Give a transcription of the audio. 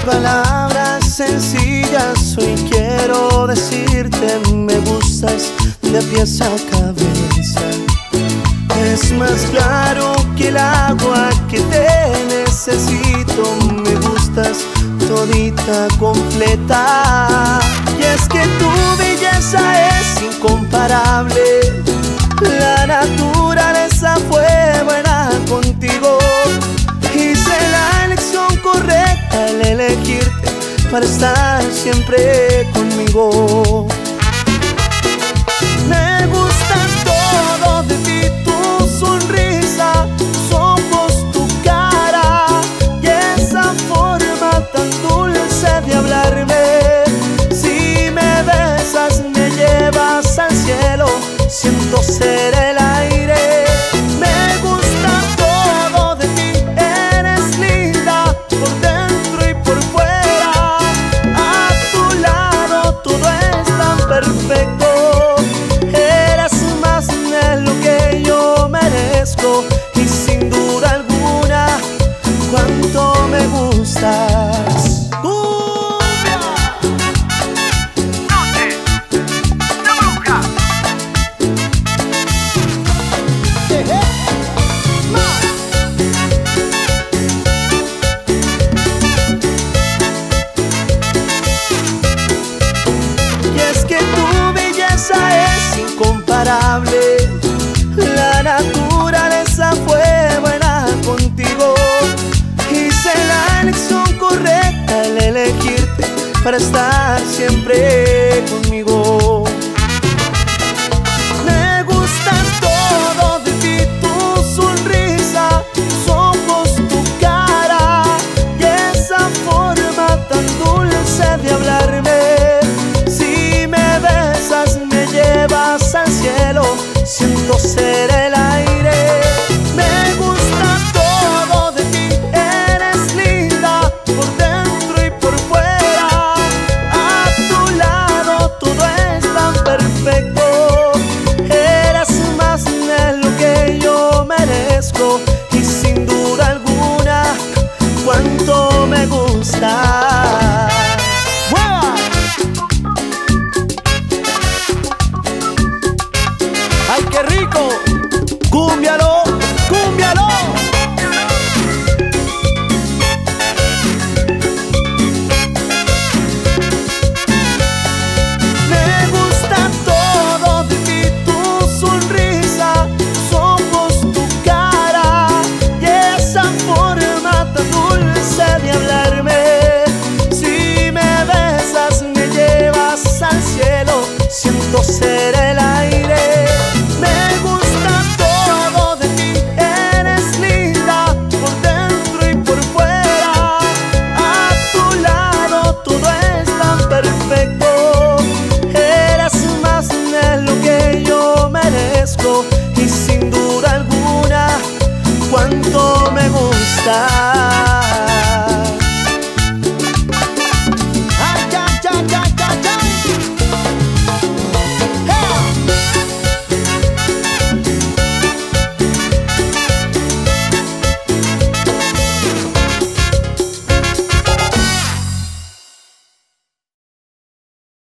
palabras sencillas hoy quiero decirte: me gustas de pies a cabeza. Es más claro que el agua que te necesito. Me gustas todita completa. Y es que tu belleza es incomparable. La naturaleza fue buena contigo. Hice la elección correcta al elegirte para estar siempre conmigo. Me gusta todo de ti, tu sonrisa, tus ojos, tu cara y esa forma tan dulce de hablarme. Si me besas me llevas al cielo, siento ser el aire. Me gusta todo de ti, eres linda por dentro y por fuera. A tu lado todo es tan perfecto. Eres más de lo que yo merezco y sin duda alguna cuánto me gustas. La naturaleza fue buena contigo. Hice la elección correcta al elegirte para estar siempre conmigo. Me gusta todo de ti, tu sonrisa, tus ojos, tu cara y esa forma tan dulce de hablarme. Si me besas me llevas al cielo, siento ser el aire. Me gusta todo de ti, eres linda por dentro y por fuera. A tu lado todo es tan perfecto. Eres más de lo que yo merezco y sin duda alguna cuánto me gusta. ¡Ay, qué rico! ¡Cúmbialo! ¡Cúmbialo! Me gusta todo de ti, tu sonrisa, tus ojos, tu cara y esa forma tan dulce de hablarme. Si me besas me llevas al cielo, siento ser el aire. Me gusta todo de ti, eres linda por dentro y por fuera. A tu lado todo es tan perfecto. Eres más de lo que yo merezco y sin duda alguna cuánto me gusta.